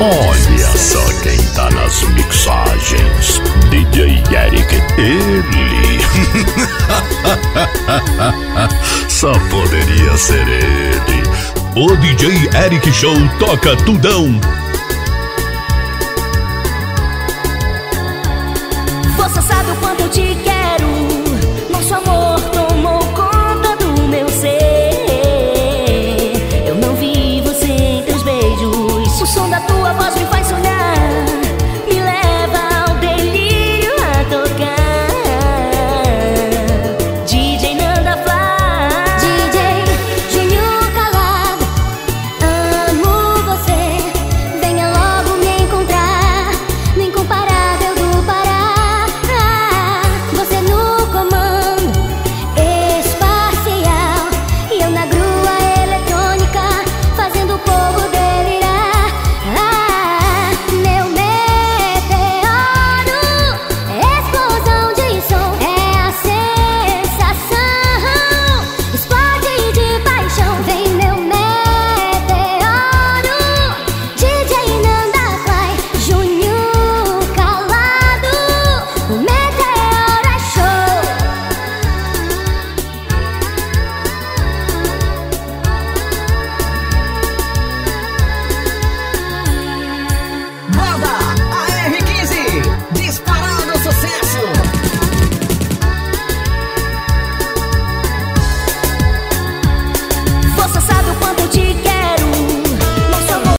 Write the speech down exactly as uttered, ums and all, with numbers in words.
Olha só quem tá nas mixagens, D J Eric, ele. Só poderia ser ele. O D J Eric Show toca tudão. Você sabe o quanto eu te quero. Nosso amor tomou conta do meu ser. Eu não vivo sem teus beijos. O som da tua voz me faz